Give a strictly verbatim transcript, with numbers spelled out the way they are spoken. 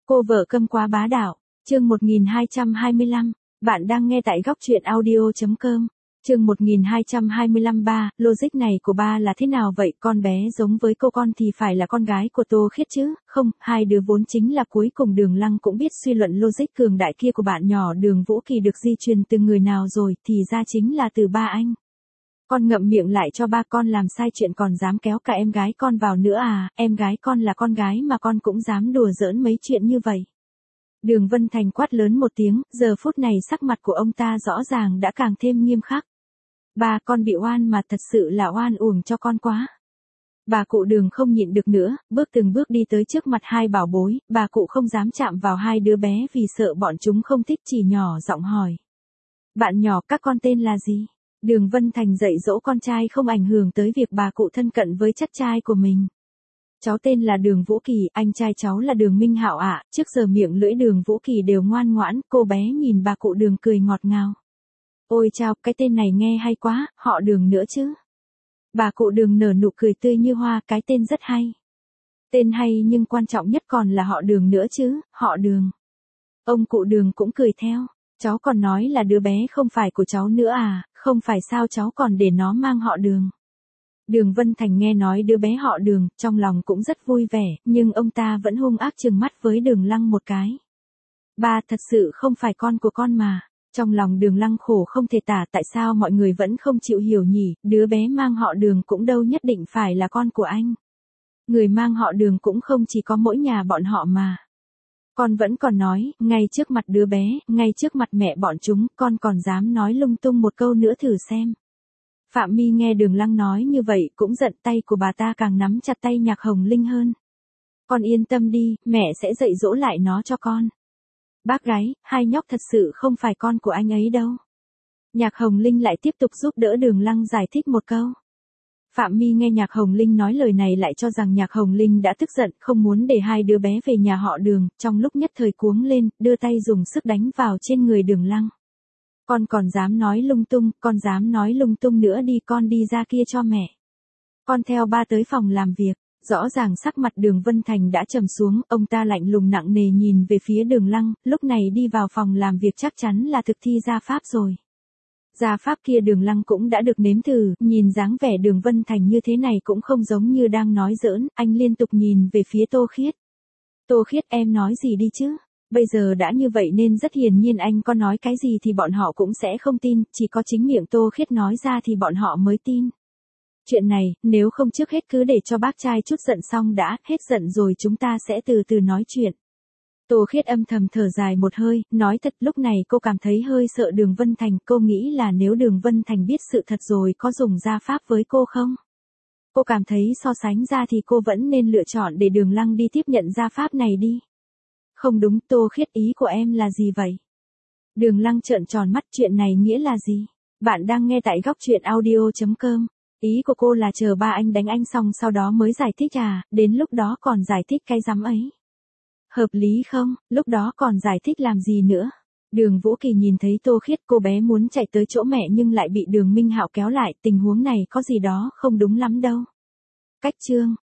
Cô vợ câm quá bá đạo, chương một nghìn hai trăm hai mươi lăm, bạn đang nghe tại góc truyện audio chấm com. Chương một nghìn hai trăm hai mươi lăm ba, logic này của ba là thế nào vậy? Con bé giống với cô con thì phải là con gái của Tô Khiết chứ? Không, hai đứa vốn chính là cuối cùng. Đường Lăng cũng biết suy luận logic cường đại kia của bạn nhỏ Đường Vũ Kỳ được di truyền từ người nào rồi, thì ra chính là từ ba anh. Con ngậm miệng lại cho ba, con làm sai chuyện còn dám kéo cả em gái con vào nữa à? Em gái con là con gái mà con cũng dám đùa giỡn mấy chuyện như vậy. Đường Vân Thành quát lớn một tiếng, giờ phút này sắc mặt của ông ta rõ ràng đã càng thêm nghiêm khắc. Ba, con bị oan mà, thật sự là oan uổng cho con quá. Bà cụ Đường không nhịn được nữa, bước từng bước đi tới trước mặt hai bảo bối. Bà cụ không dám chạm vào hai đứa bé vì sợ bọn chúng không thích, chỉ nhỏ giọng hỏi. Bạn nhỏ, các con tên là gì? Đường Vân Thành dạy dỗ con trai không ảnh hưởng tới việc bà cụ thân cận với chắc trai của mình. Cháu tên là Đường Vũ Kỳ, anh trai cháu là Đường Minh Hạo ạ. Trước giờ miệng lưỡi Đường Vũ Kỳ đều ngoan ngoãn. Cô bé nhìn bà cụ Đường cười ngọt ngào. Ôi chao, cái tên này nghe hay quá, họ Đường nữa chứ. Bà cụ Đường nở nụ cười tươi như hoa, cái tên rất hay. Tên hay nhưng quan trọng nhất còn là họ Đường nữa chứ, họ Đường. Ông cụ Đường cũng cười theo. Cháu còn nói là đứa bé không phải của cháu nữa à? Không phải sao cháu còn để nó mang họ Đường. Đường Vân Thành nghe nói đứa bé họ Đường, trong lòng cũng rất vui vẻ, nhưng ông ta vẫn hung ác trừng mắt với Đường Lăng một cái. Ba, thật sự không phải con của con mà. Trong lòng Đường Lăng khổ không thể tả, tại sao mọi người vẫn không chịu hiểu nhỉ? Đứa bé mang họ Đường cũng đâu nhất định phải là con của anh. Người mang họ Đường cũng không chỉ có mỗi nhà bọn họ mà. Con vẫn còn nói, ngay trước mặt đứa bé, ngay trước mặt mẹ bọn chúng, con còn dám nói lung tung một câu nữa thử xem. Phạm My nghe Đường Lăng nói như vậy cũng giận, tay của bà ta càng nắm chặt tay Nhạc Hồng Linh hơn. Con yên tâm đi, mẹ sẽ dạy dỗ lại nó cho con. Bác gái, hai nhóc thật sự không phải con của anh ấy đâu. Nhạc Hồng Linh lại tiếp tục giúp đỡ Đường Lăng giải thích một câu. Phạm My nghe Nhạc Hồng Linh nói lời này lại cho rằng Nhạc Hồng Linh đã tức giận, không muốn để hai đứa bé về nhà họ Đường, trong lúc nhất thời cuống lên, đưa tay dùng sức đánh vào trên người Đường Lăng. Con còn dám nói lung tung, con dám nói lung tung nữa đi, con đi ra kia cho mẹ. Con theo ba tới phòng làm việc. Rõ ràng sắc mặt Đường Vân Thành đã trầm xuống, ông ta lạnh lùng nặng nề nhìn về phía Đường Lăng, lúc này đi vào phòng làm việc chắc chắn là thực thi gia pháp rồi. Gia pháp kia Đường Lăng cũng đã được nếm thử, nhìn dáng vẻ Đường Vân Thành như thế này cũng không giống như đang nói giỡn, anh liên tục nhìn về phía Tô Khiết. Tô Khiết, em nói gì đi chứ? Bây giờ đã như vậy nên rất hiển nhiên anh có nói cái gì thì bọn họ cũng sẽ không tin, chỉ có chính miệng Tô Khiết nói ra thì bọn họ mới tin. Chuyện này, nếu không trước hết cứ để cho bác trai chút giận xong đã, hết giận rồi chúng ta sẽ từ từ nói chuyện. Tô Khiết âm thầm thở dài một hơi, nói thật lúc này cô cảm thấy hơi sợ Đường Vân Thành, cô nghĩ là nếu Đường Vân Thành biết sự thật rồi có dùng gia pháp với cô không? Cô cảm thấy so sánh ra thì cô vẫn nên lựa chọn để Đường Lăng đi tiếp nhận gia pháp này đi. Không đúng, Tô Khiết, ý của em là gì vậy? Đường Lăng trợn tròn mắt, chuyện này nghĩa là gì? Bạn đang nghe tại góc truyện audio chấm com. Ý của cô là chờ ba anh đánh anh xong sau đó mới giải thích à, đến lúc đó còn giải thích cái rắm ấy. Hợp lý không, lúc đó còn giải thích làm gì nữa. Đường Vũ Kỳ nhìn thấy Tô Khiết, cô bé muốn chạy tới chỗ mẹ nhưng lại bị Đường Minh Hạo kéo lại, tình huống này có gì đó không đúng lắm đâu. Cách chương,